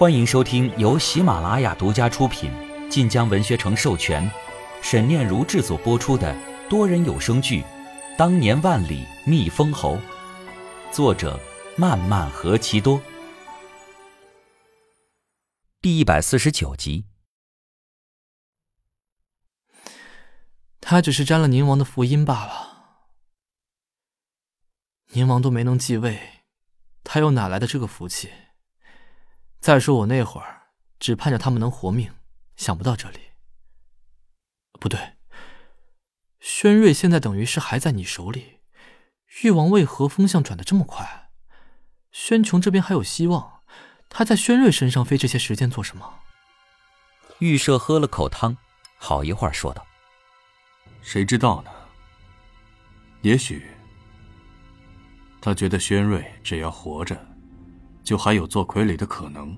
欢迎收听由喜马拉雅独家出品、晋江文学城授权、沈念如制作播出的多人有声剧《当年万里觅封侯》，作者漫漫何其多，第149集。 他只是沾了宁王的福音罢了。宁王都没能继位，他又哪来的这个福气？再说我那会儿只盼着他们能活命，想不到这里。不对，宣瑞现在等于是还在你手里，誉王为何风向转得这么快？宣琼这边还有希望，他在宣瑞身上费这些时间做什么？ 玉舍喝了口汤，好一会儿说道： 谁知道呢？也许他觉得宣瑞只要活着，就还有做傀儡的可能，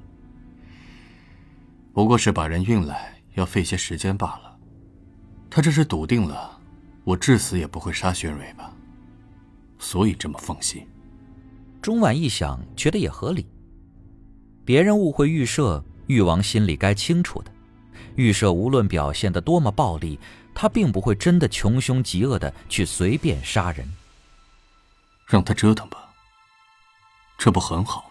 不过是把人运来，要费些时间罢了。他这是笃定了我至死也不会杀宣瑞吧，所以这么放心。 钟婉一想，觉得也合理。别人误会玉舍，誉王心里该清楚的。玉舍无论表现得多么暴力，他并不会真的穷凶极恶的去随便杀人。 让他折腾吧，这不很好吗？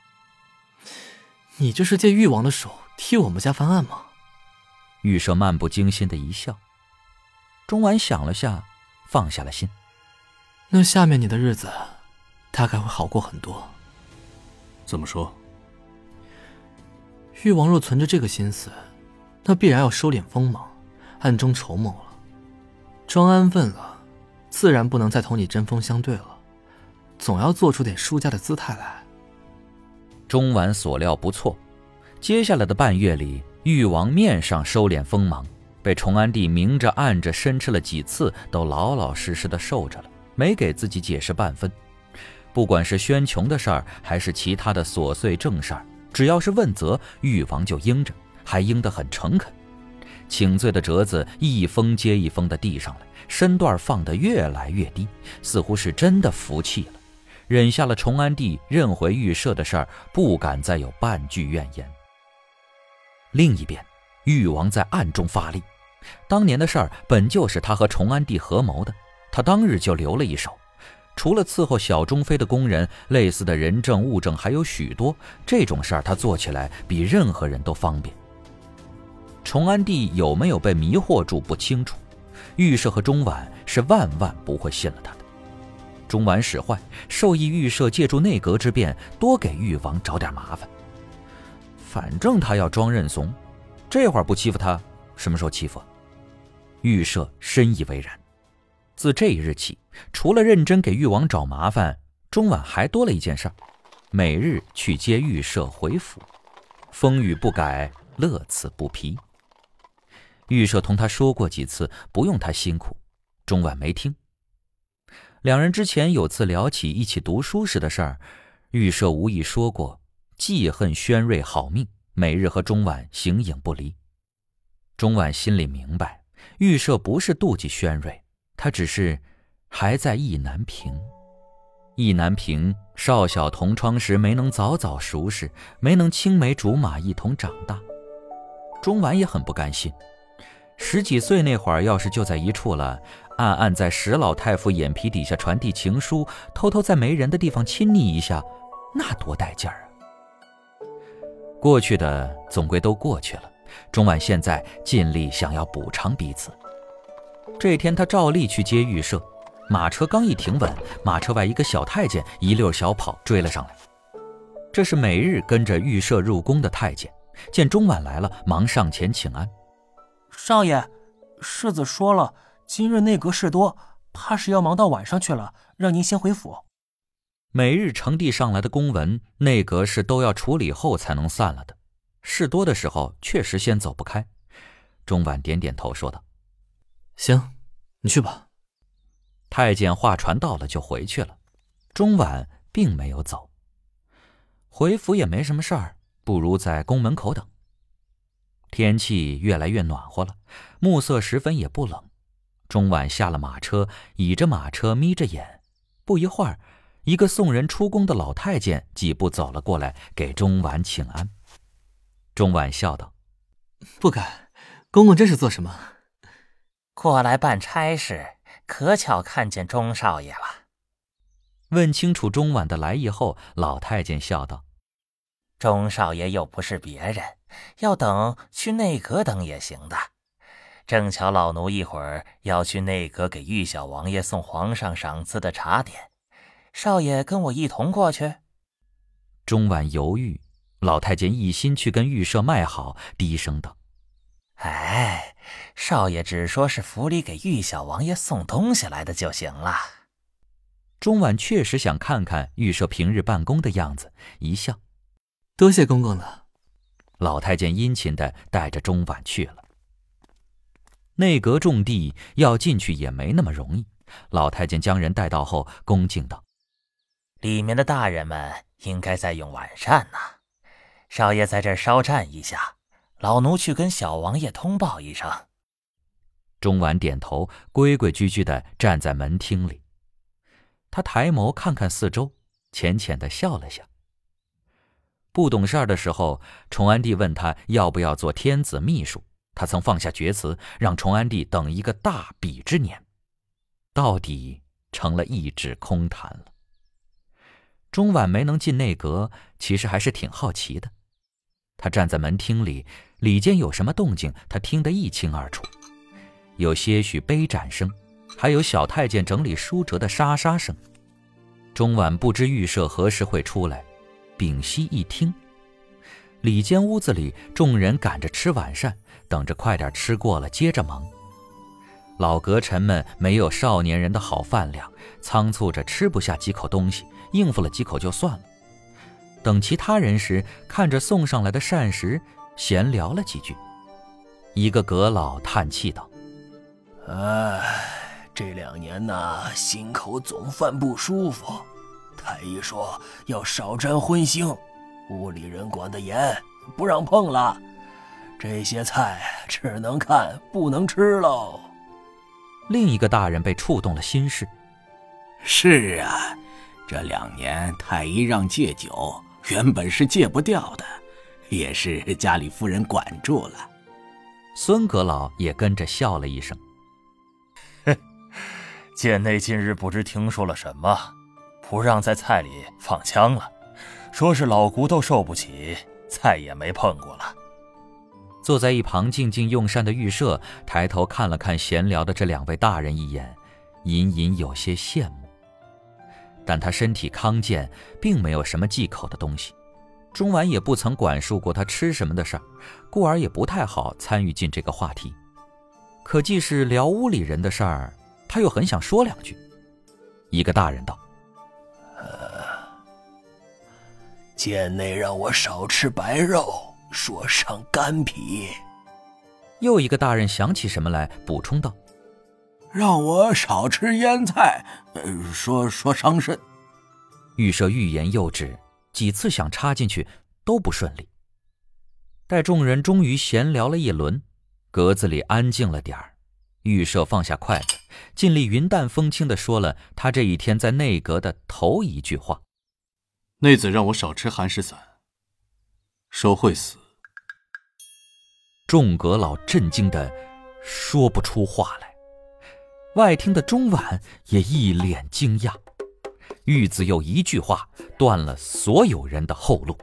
你这是借誉王的手替我们家翻案吗？ 玉舍漫不经心的一笑。钟婉想了下，放下了心。 那下面你的日子大概会好过很多。 怎么说？ 誉王若存着这个心思，那必然要收敛锋芒，暗中筹谋了。庄安问了，自然不能再同你针锋相对了，总要做出点输家的姿态来。 钟婉所料不错，接下来的半月里，誉王面上收敛锋芒，被崇安帝明着暗着申斥了几次，都老老实实的受着了，没给自己解释半分。不管是宣琼的事儿，还是其他的琐碎正事儿，只要是问责，誉王就应着，还应得很诚恳。请罪的折子一封接一封的递上来，身段放得越来越低，似乎是真的服气了，忍下了崇安帝认回玉舍的事儿，不敢再有半句怨言。另一边，誉王在暗中发力，当年的事儿本就是他和崇安帝合谋的，他当日就留了一手。除了伺候小中妃的工人，类似的人证物证还有许多，这种事儿他做起来比任何人都方便。崇安帝有没有被迷惑住不清楚，玉舍和钟婉是万万不会信了他的。钟婉使坏，授意玉舍借助内阁之便，多给誉王找点麻烦。反正他要装认怂，这会儿不欺负他，什么时候欺负？玉舍深以为然。自这一日起，除了认真给誉王找麻烦，钟婉还多了一件事儿，每日去接玉舍回府，风雨不改，乐此不疲。玉舍同他说过几次不用他辛苦，钟婉没听。两人之前有次聊起一起读书时的事儿，玉舍无意说过记恨宣瑞好命，每日和钟婉形影不离。钟婉心里明白，玉舍不是妒忌宣瑞，他只是还在意难平。意难平，少小同窗时没能早早熟识，没能青梅竹马一同长大。钟婉也很不甘心，10几岁那会儿要是就在一处了，暗暗在石老太傅眼皮底下传递情书，偷偷在没人的地方亲昵一下，那多带劲儿啊！过去的总归都过去了，钟婉现在尽力想要补偿彼此。这天他照例去接玉舍，马车刚一停稳，马车外一个小太监一溜小跑追了上来。这是每日跟着玉舍入宫的太监，见钟婉来了，忙上前请安。 少爷，世子说了，今日内阁事多，怕是要忙到晚上去了，让您先回府。 每日呈递上来的公文，内阁事都要处理后才能散了的，事多的时候确实先走不开。钟婉点点头说道： 行，你去吧。 太监话传到了就回去了，钟婉并没有走。回府也没什么事儿，不如在宫门口等。天气越来越暖和了，暮色时分也不冷。钟婉下了马车，倚着马车眯着眼，不一会儿，一个送人出宫的老太监几步走了过来，给钟婉请安。 钟婉笑道：“ 不敢，公公这是做什么？”“ 过来办差事，可巧看见钟少爷了。” 问清楚钟婉的来意后，老太监笑道：“ 钟少爷又不是别人，要等去内阁等也行的。正巧老奴一会儿要去内阁给玉小王爷送皇上赏赐的茶点，少爷跟我一同过去。” 钟婉犹豫，老太监一心去跟御舍卖好，低声道：“ 哎，少爷只说是府里给玉小王爷送东西来的就行了。” 钟婉确实想看看御舍平日办公的样子，一笑：“ 多谢公公了。” 老太监殷勤地带着钟婉去了。内阁重地，要进去也没那么容易。老太监将人带到后，恭敬道：“ 里面的大人们应该在用晚膳呢，少爷在这儿稍站一下，老奴去跟小王爷通报一声。” 钟婉点头，规规矩矩地站在门厅里。他抬眸看看四周，浅浅地笑了下。不懂事儿的时候，崇安帝问他要不要做天子秘书，他曾放下厥词，让崇安帝等一个大比之年，到底成了一纸空谈了。钟婉没能进内阁，其实还是挺好奇的。他站在门厅里，里间有什么动静，他听得一清二楚，有些许杯盏声，还有小太监整理书折的沙沙声。钟婉不知御舍何时会出来，屏息一听，里间屋子里众人赶着吃晚膳，等着快点吃过了接着忙。老阁臣们没有少年人的好饭量，仓促着吃不下几口东西，应付了几口就算了。等其他人时，看着送上来的膳食，闲聊了几句。一个阁老叹气道：“ 这2年呐，心口总犯不舒服。太医说要少沾荤腥，屋里人管得严，不让碰了。这些菜只能看不能吃喽。” 另一个大人被触动了心事：“ 是啊，这2年太医让戒酒，原本是戒不掉的，也是家里夫人管住了。” 孙阁老也跟着笑了一声：“ 贱内近日不知听说了什么，不让在菜里放枪了，说是老骨头受不起，菜也没碰过了。” 坐在一旁静静用膳的御舍抬头看了看闲聊的这2位大人一眼，隐隐有些羡慕。但他身体康健，并没有什么忌口的东西，钟婉也不曾管束过他吃什么的事儿，故而也不太好参与进这个话题。可既是聊屋里人的事儿，他又很想说2句。一个大人道：“ 贱内让我少吃白肉，说伤肝脾。” 又一个大人想起什么来，补充道：“ 让我少吃腌菜，说伤肾。” 御舍欲言又止，几次想插进去都不顺利。待众人终于闲聊了一轮，阁子里安静了点儿，御舍放下筷子，尽力云淡风轻地说了他这一天在内阁的头一句话：“ 内子让我少吃寒食散，说会死。” 众阁老震惊的说不出话来，外厅的钟婉也一脸惊讶。玉子又一句话断了所有人的后路。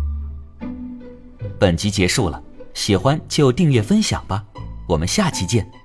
本集结束了，喜欢就订阅分享吧，我们下期见。